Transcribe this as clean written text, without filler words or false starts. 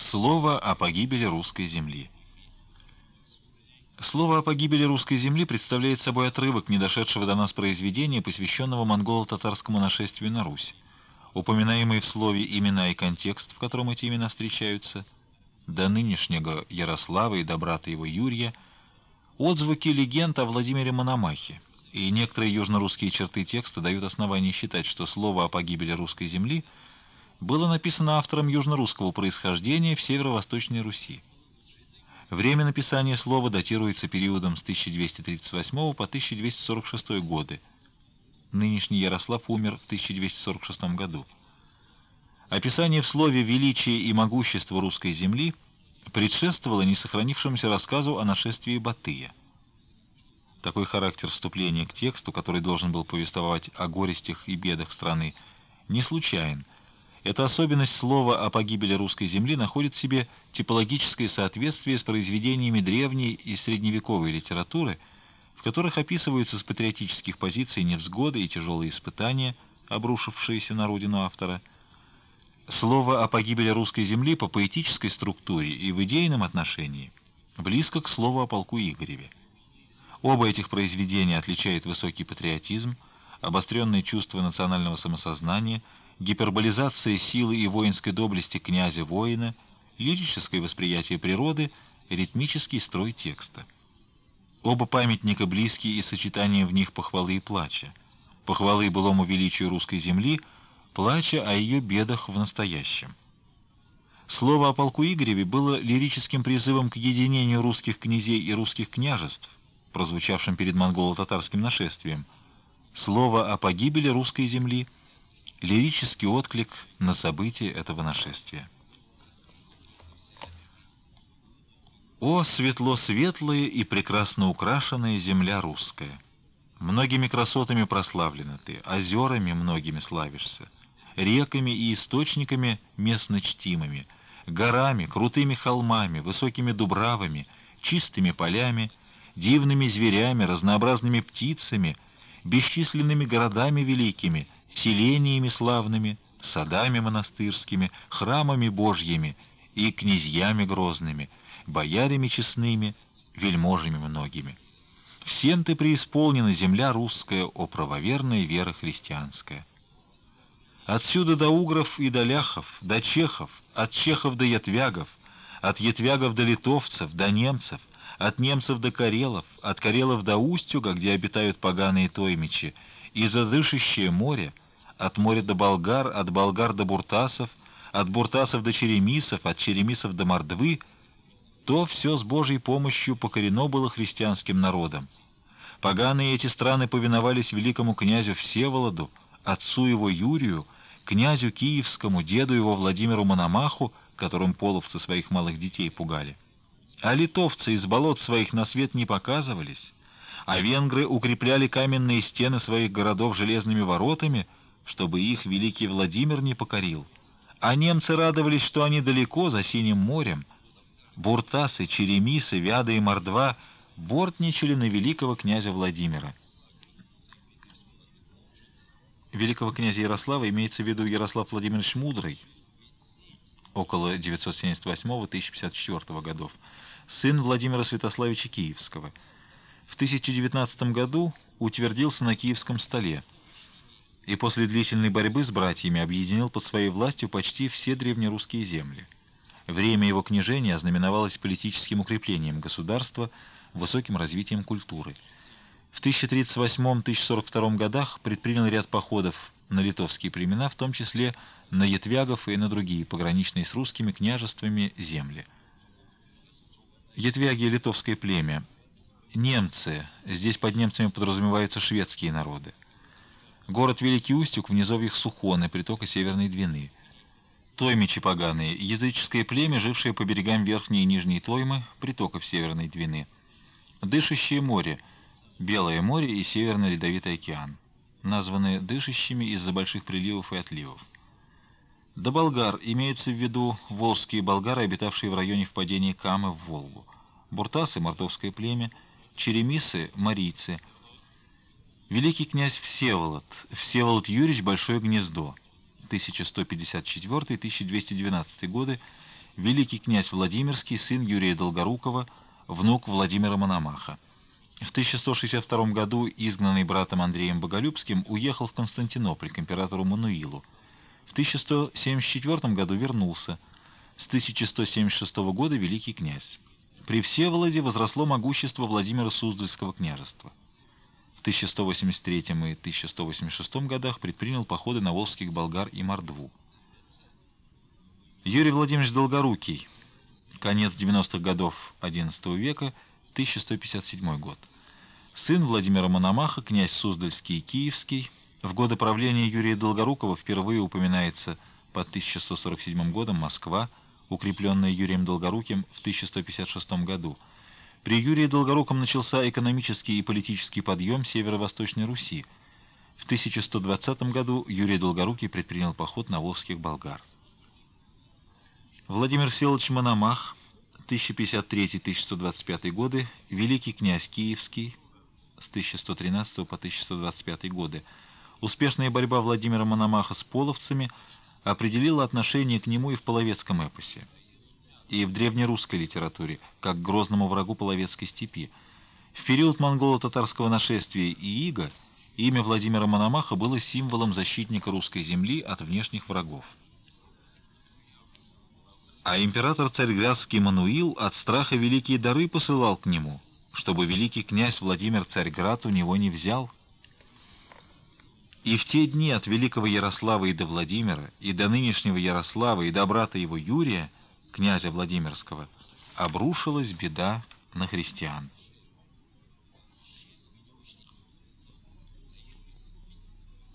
Слово о погибели русской земли. Слово о погибели русской земли представляет собой отрывок недошедшего до нас произведения, посвященного монголо-татарскому нашествию на Русь. Упоминаемые в слове имена и контекст, в котором эти имена встречаются, до нынешнего Ярослава и до брата его Юрия, отзвуки легенд о Владимире Мономахе, и некоторые южнорусские черты текста дают основание считать, что слово о погибели русской земли было написано автором южнорусского происхождения в северо-восточной Руси. Время написания слова датируется периодом с 1238 по 1246 годы. Нынешний Ярослав умер в 1246 году. Описание в слове величия и могущества русской земли предшествовало несохранившемуся рассказу о нашествии Батыя. Такой характер вступления к тексту, который должен был повествовать о горестях и бедах страны, не случайен. Эта особенность слова о погибели русской земли находит в себе типологическое соответствие с произведениями древней и средневековой литературы, в которых описываются с патриотических позиций невзгоды и тяжелые испытания, обрушившиеся на родину автора. Слово о погибели русской земли по поэтической структуре и в идейном отношении близко к слову о полку Игореве. Оба этих произведения отличает высокий патриотизм, обостренное чувство национального самосознания, гиперболизация силы и воинской доблести князя-воина, лирическое восприятие природы, ритмический строй текста. Оба памятника близкие и сочетание в них похвалы и плача. Похвалы былому величию русской земли, плача о ее бедах в настоящем. Слово о полку Игореве было лирическим призывом к единению русских князей и русских княжеств, прозвучавшим перед монголо-татарским нашествием. Слово о погибели русской земли — лирический отклик на события этого нашествия. О, светло-светлая и прекрасно украшенная земля русская! Многими красотами прославлена ты, озерами многими славишься, реками и источниками местно чтимыми, горами, крутыми холмами, высокими дубравами, чистыми полями, дивными зверями, разнообразными птицами, бесчисленными городами великими, селениями славными, садами монастырскими, храмами божьими и князьями грозными, боярями честными, вельможами многими. Всем ты преисполнена, земля русская, о правоверная вера христианская. Отсюда до угров и до ляхов, до чехов, от чехов до ятвягов, от ятвягов до литовцев, до немцев, от немцев до карелов, от карелов до Устюга, где обитают поганые тоймичи, и за дышащее море, от моря до болгар, от болгар до буртасов, от буртасов до черемисов, от черемисов до мордвы, то все с Божьей помощью покорено было христианским народом. Поганые эти страны повиновались великому князю Всеволоду, отцу его Юрию, князю Киевскому, деду его Владимиру Мономаху, которым половцы своих малых детей пугали. А литовцы из болот своих на свет не показывались, а венгры укрепляли каменные стены своих городов железными воротами, чтобы их великий Владимир не покорил. А немцы радовались, что они далеко, за Синим морем. Буртасы, черемисы, вяда и мордва бортничали на великого князя Владимира. Великого князя Ярослава имеется в виду Ярослав Владимирович Мудрый, около 978-1054 годов, сын Владимира Святославича Киевского. В 1019 году утвердился на Киевском столе и после длительной борьбы с братьями объединил под своей властью почти все древнерусские земли. Время его княжения ознаменовалось политическим укреплением государства, высоким развитием культуры. В 1038-1042 годах предпринял ряд походов на литовские племена, в том числе на ятвягов и на другие пограничные с русскими княжествами земли. Ятвяги — литовское племя. Немцы. Здесь под немцами подразумеваются шведские народы. Город Великий Устюг в низовьях Сухоны, притока Северной Двины. Тоймичи поганые — языческое племя, жившее по берегам Верхней и Нижней Тоймы, притоков Северной Двины. Дышащее море — Белое море и Северный Ледовитый океан. Названы дышащими из-за больших приливов и отливов. До болгар имеются в виду волжские болгары, обитавшие в районе впадения Камы в Волгу. Буртасы — мордовское племя, черемисы — марийцы. Великий князь Всеволод Юрьевич Большое Гнездо, 1154-1212 годы, великий князь Владимирский, сын Юрия Долгорукова, внук Владимира Мономаха. В 1162 году, изгнанный братом Андреем Боголюбским, уехал в Константинополь к императору Мануилу. В 1174 году вернулся. С 1176 года великий князь. При Всеволоде возросло могущество Владимира Суздальского княжества. В 1183 и 1186 годах предпринял походы на волжских болгар и Мордву. Юрий Владимирович Долгорукий. Конец 90-х годов XI века, 1157 год. Сын Владимира Мономаха, князь Суздальский и Киевский. В годы правления Юрия Долгорукова впервые упоминается под 1147 годом Москва, укрепленная Юрием Долгоруким в 1156 году. При Юрии Долгоруком начался экономический и политический подъем Северо-Восточной Руси. В 1120 году Юрий Долгорукий предпринял поход на волжских болгар. Владимир Всеволодович Мономах, 1053-1125 годы, великий князь Киевский, с 1113 по 1125 годы. Успешная борьба Владимира Мономаха с половцами определила отношение к нему и в половецком эпосе, и в древнерусской литературе, как к грозному врагу половецкой степи. В период монголо-татарского нашествия и ига имя Владимира Мономаха было символом защитника русской земли от внешних врагов. А император Царьградский Мануил от страха великие дары посылал к нему, чтобы великий князь Владимир Царьград у него не взял. И в те дни от великого Ярослава и до Владимира, и до нынешнего Ярослава, и до брата его Юрия, князя Владимирского, обрушилась беда на христиан.